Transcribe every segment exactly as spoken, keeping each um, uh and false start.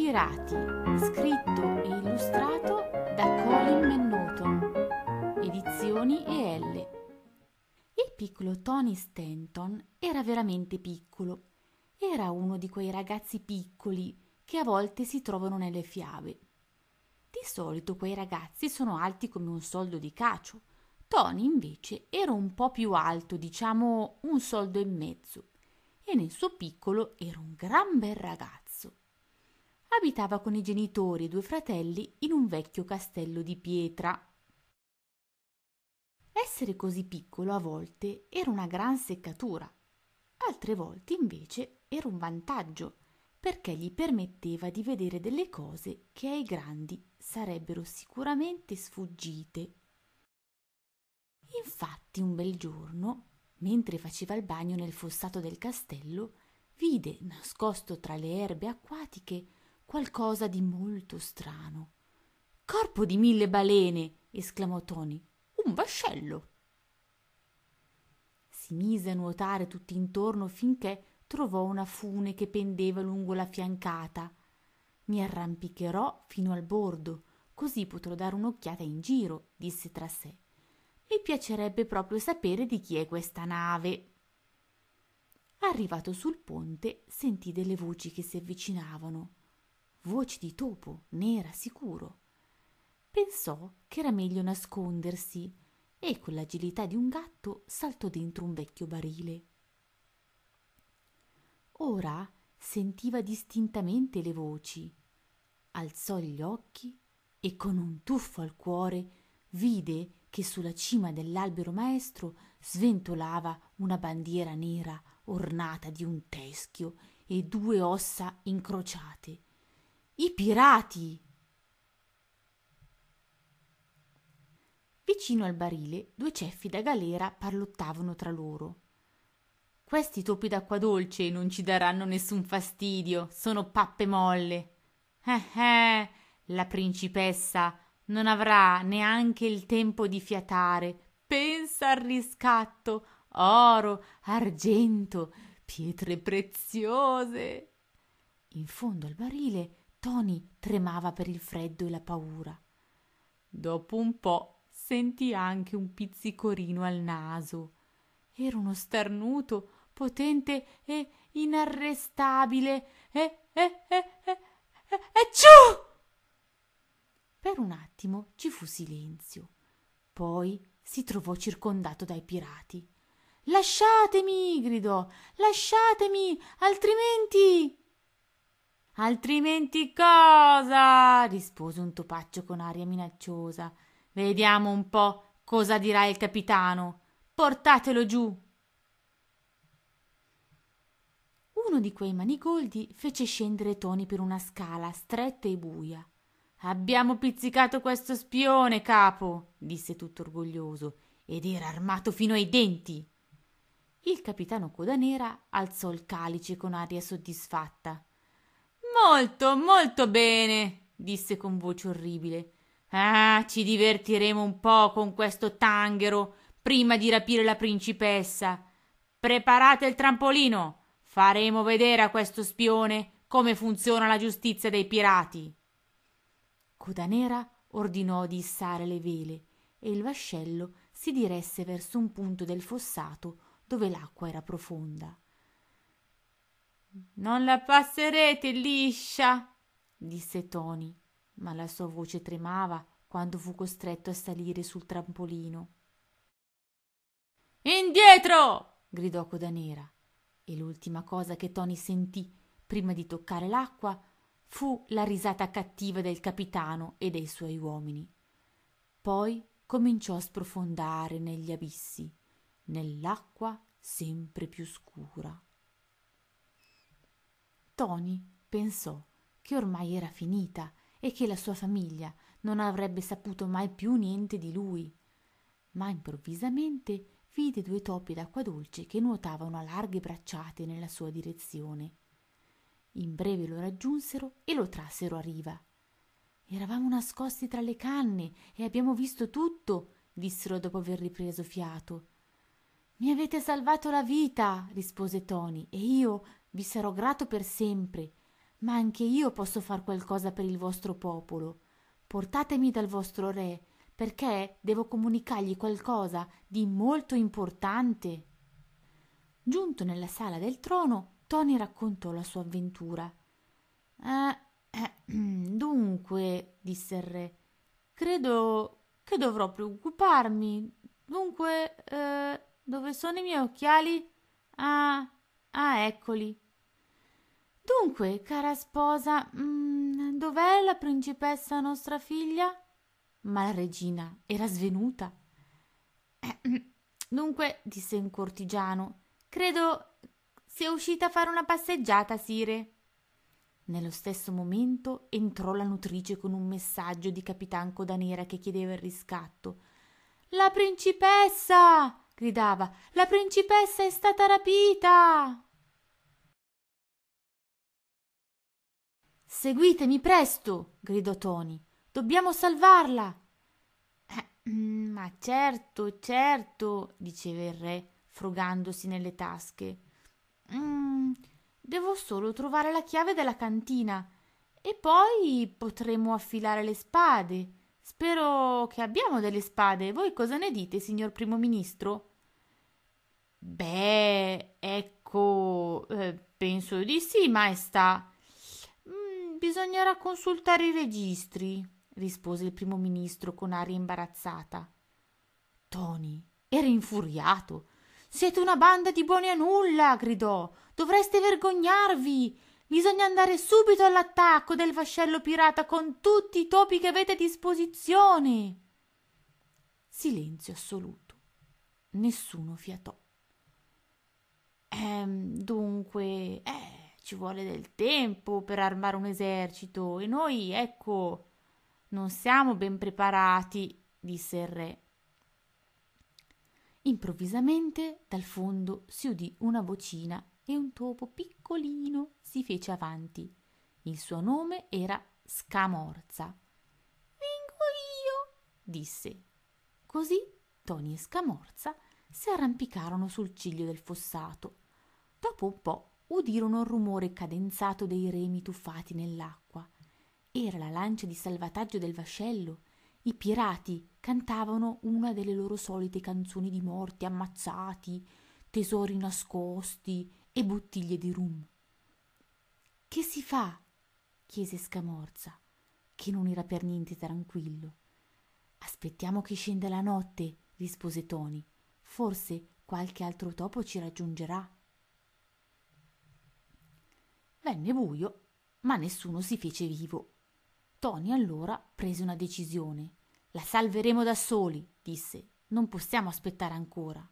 Pirati, scritto e illustrato da Colin McNaughton, edizioni E L. Il piccolo Tony Stanton era veramente piccolo. Era uno di quei ragazzi piccoli che a volte si trovano nelle fiabe. Di solito quei ragazzi sono alti come un soldo di cacio. Tony invece era un po' più alto, diciamo un soldo e mezzo, e nel suo piccolo era un gran bel ragazzo. Abitava con i genitori e due fratelli in un vecchio castello di pietra. Essere così piccolo a volte era una gran seccatura, altre volte invece era un vantaggio, perché gli permetteva di vedere delle cose che ai grandi sarebbero sicuramente sfuggite. Infatti un bel giorno, mentre faceva il bagno nel fossato del castello, vide nascosto tra le erbe acquatiche qualcosa di molto strano. «Corpo di mille balene!» esclamò Tony. «Un vascello!» Si mise a nuotare tutt'intorno finché trovò una fune che pendeva lungo la fiancata. «Mi arrampicherò fino al bordo, così potrò dare un'occhiata in giro», disse tra sé. «Mi piacerebbe proprio sapere di chi è questa nave». Arrivato sul ponte sentì delle voci che si avvicinavano. Voci di topo, n'era sicuro. Pensò che era meglio nascondersi e con l'agilità di un gatto saltò dentro un vecchio barile. Ora sentiva distintamente le voci. Alzò gli occhi e con un tuffo al cuore vide che sulla cima dell'albero maestro sventolava una bandiera nera ornata di un teschio e due ossa incrociate. I pirati! Vicino al barile due ceffi da galera parlottavano tra loro. «Questi topi d'acqua dolce non ci daranno nessun fastidio, sono pappe molle. Eh eh, la principessa non avrà neanche il tempo di fiatare. Pensa al riscatto, oro, argento, pietre preziose!» In fondo al barile Tony tremava per il freddo e la paura. Dopo un po' sentì anche un pizzicorino al naso. Era uno starnuto potente e inarrestabile. E, e, e, e, e, e ciù! Per un attimo ci fu silenzio. Poi si trovò circondato dai pirati. «Lasciatemi!» gridò. «Lasciatemi, altrimenti...» «Altrimenti cosa?» rispose un topaccio con aria minacciosa. «Vediamo un po' cosa dirà il capitano. Portatelo giù!» Uno di quei manigoldi fece scendere Tony per una scala stretta e buia. «Abbiamo pizzicato questo spione, capo!» disse tutto orgoglioso, ed era armato fino ai denti. Il capitano Codanera alzò il calice con aria soddisfatta. «Molto, molto bene!» disse con voce orribile. «Ah, ci divertiremo un po' con questo tanghero prima di rapire la principessa. Preparate il trampolino, faremo vedere a questo spione come funziona la giustizia dei pirati». Codanera ordinò di issare le vele e il vascello si diresse verso un punto del fossato dove l'acqua era profonda. «Non la passerete liscia», disse Tony, ma la sua voce tremava quando fu costretto a salire sul trampolino. «Indietro!» gridò Codanera, e l'ultima cosa che Tony sentì prima di toccare l'acqua fu la risata cattiva del capitano e dei suoi uomini. Poi cominciò a sprofondare negli abissi, nell'acqua sempre più scura. Tony pensò che ormai era finita e che la sua famiglia non avrebbe saputo mai più niente di lui, ma improvvisamente vide due topi d'acqua dolce che nuotavano a larghe bracciate nella sua direzione. In breve lo raggiunsero e lo trassero a riva. «Eravamo nascosti tra le canne e abbiamo visto tutto», dissero dopo aver ripreso fiato. «Mi avete salvato la vita», rispose Tony, «e io vi sarò grato per sempre. ma anche io posso far qualcosa per il vostro popolo. Portatemi dal vostro re, perché devo comunicargli qualcosa di molto importante. Giunto nella sala del trono, Tony raccontò la sua avventura. Eh, eh, dunque, disse il re, credo che dovrò preoccuparmi. Dunque, eh, dove sono i miei occhiali? Ah, ah, eccoli. Dunque, cara sposa, mm, dov'è la principessa nostra figlia? Ma la regina era svenuta. Dunque, disse un cortigiano, credo sia uscita a fare una passeggiata, sire. Nello stesso momento entrò la nutrice con un messaggio di Capitan Codanera che chiedeva il riscatto. La principessa! Gridava. La principessa è stata rapita! Seguitemi presto! Gridò Tony. Dobbiamo salvarla! Eh, ma certo, certo, diceva il re, frugandosi nelle tasche. Mm, devo solo trovare la chiave della cantina e poi potremo affilare le spade. Spero che abbiamo delle spade. Voi cosa ne dite, signor primo ministro? Beh, ecco, eh, penso di sì, maestà. Mm, bisognerà consultare i registri, rispose il primo ministro con aria imbarazzata. Tony era infuriato. Siete una banda di buoni a nulla, gridò. Dovreste vergognarvi. Bisogna andare subito all'attacco del vascello pirata con tutti i topi che avete a disposizione. Silenzio assoluto. Nessuno fiatò. Ehm, dunque, eh, ci vuole del tempo per armare un esercito e noi, ecco, non siamo ben preparati, disse il re. Improvvisamente dal fondo si udì una vocina e un topo piccolino si fece avanti. Il suo nome era Scamorza. Vengo io, disse. Così Tony e Scamorza si arrampicarono sul ciglio del fossato. Dopo un po' udirono il rumore cadenzato dei remi tuffati nell'acqua. Era la lancia di salvataggio del vascello. I pirati cantavano una delle loro solite canzoni di morti ammazzati, tesori nascosti e bottiglie di rum. Che si fa? Chiese Scamorza, che non era per niente tranquillo. Aspettiamo che scenda la notte, rispose Tony. Forse qualche altro topo ci raggiungerà. Venne buio, ma nessuno si fece vivo. Tony allora prese una decisione. La salveremo da soli, disse. Non possiamo aspettare ancora.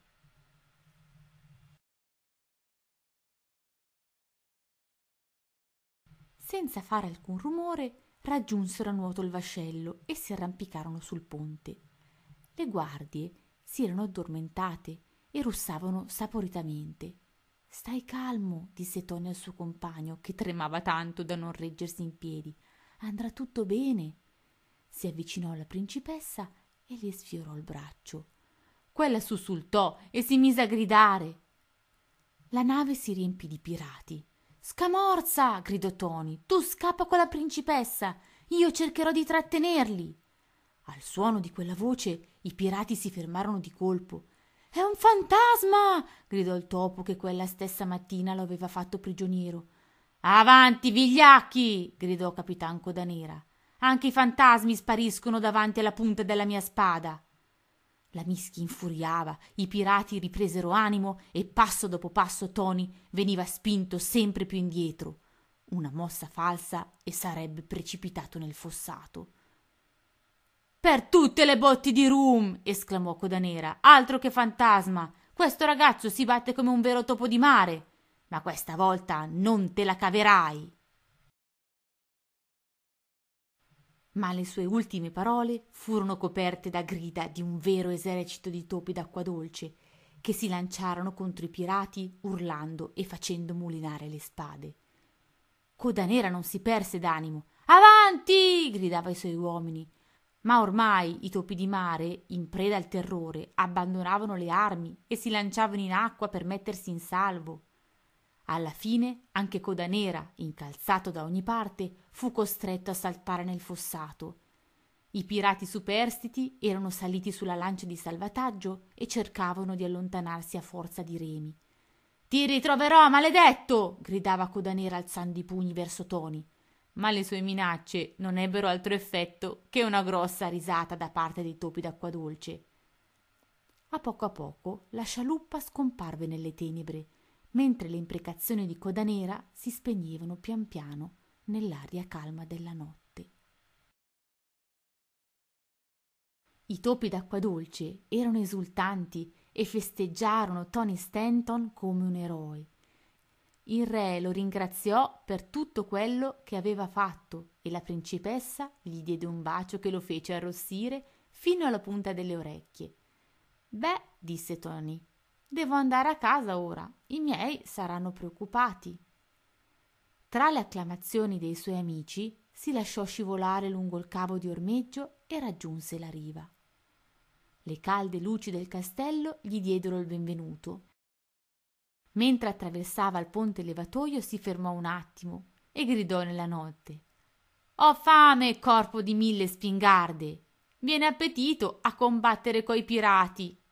Senza fare alcun rumore, raggiunsero a nuoto il vascello e si arrampicarono sul ponte. Le guardie si erano addormentate e russavano saporitamente. Stai calmo, disse Tony al suo compagno, che tremava tanto da non reggersi in piedi. Andrà tutto bene. Si avvicinò alla principessa e le sfiorò il braccio. Quella sussultò e si mise a gridare. La nave si riempì di pirati. Scamorza! Gridò Tony. Tu scappa con la principessa. Io cercherò di trattenerli. Al suono di quella voce i pirati si fermarono di colpo. È un fantasma! Gridò il topo che quella stessa mattina lo aveva fatto prigioniero. Avanti, vigliacchi! Gridò Capitan Codanera. Anche i fantasmi spariscono davanti alla punta della mia spada. La mischia infuriava, i pirati ripresero animo e passo dopo passo Tony veniva spinto sempre più indietro. Una mossa falsa e sarebbe precipitato nel fossato. Per tutte le botti di rum! Esclamò Codanera. Altro che fantasma! Questo ragazzo si batte come un vero topo di mare! Ma questa volta non te la caverai! Ma le sue ultime parole furono coperte da grida di un vero esercito di topi d'acqua dolce che si lanciarono contro i pirati urlando e facendo mulinare le spade. Codanera non si perse d'animo. Avanti! Gridava ai suoi uomini. Ma ormai i topi di mare, in preda al terrore, abbandonavano le armi e si lanciavano in acqua per mettersi in salvo. Alla fine anche Codanera, incalzato da ogni parte, fu costretto a saltare nel fossato. I pirati superstiti erano saliti sulla lancia di salvataggio e cercavano di allontanarsi a forza di remi. «Ti ritroverò, maledetto!» gridava Codanera alzando i pugni verso Toni. Ma le sue minacce non ebbero altro effetto che una grossa risata da parte dei topi d'acquadolce. A poco a poco la scialuppa scomparve nelle tenebre, mentre le imprecazioni di Codanera si spegnevano pian piano nell'aria calma della notte. I topi d'acquadolce erano esultanti e festeggiarono Tony Stanton come un eroe. Il re lo ringraziò per tutto quello che aveva fatto e la principessa gli diede un bacio che lo fece arrossire fino alla punta delle orecchie. «Beh», disse Tony, «devo andare a casa ora, i miei saranno preoccupati». Tra le acclamazioni dei suoi amici si lasciò scivolare lungo il cavo di ormeggio e raggiunse la riva. Le calde luci del castello gli diedero il benvenuto. Mentre attraversava il ponte levatoio si fermò un attimo e gridò nella notte: «Ho fame, corpo di mille spingarde! Viene appetito a combattere coi pirati!»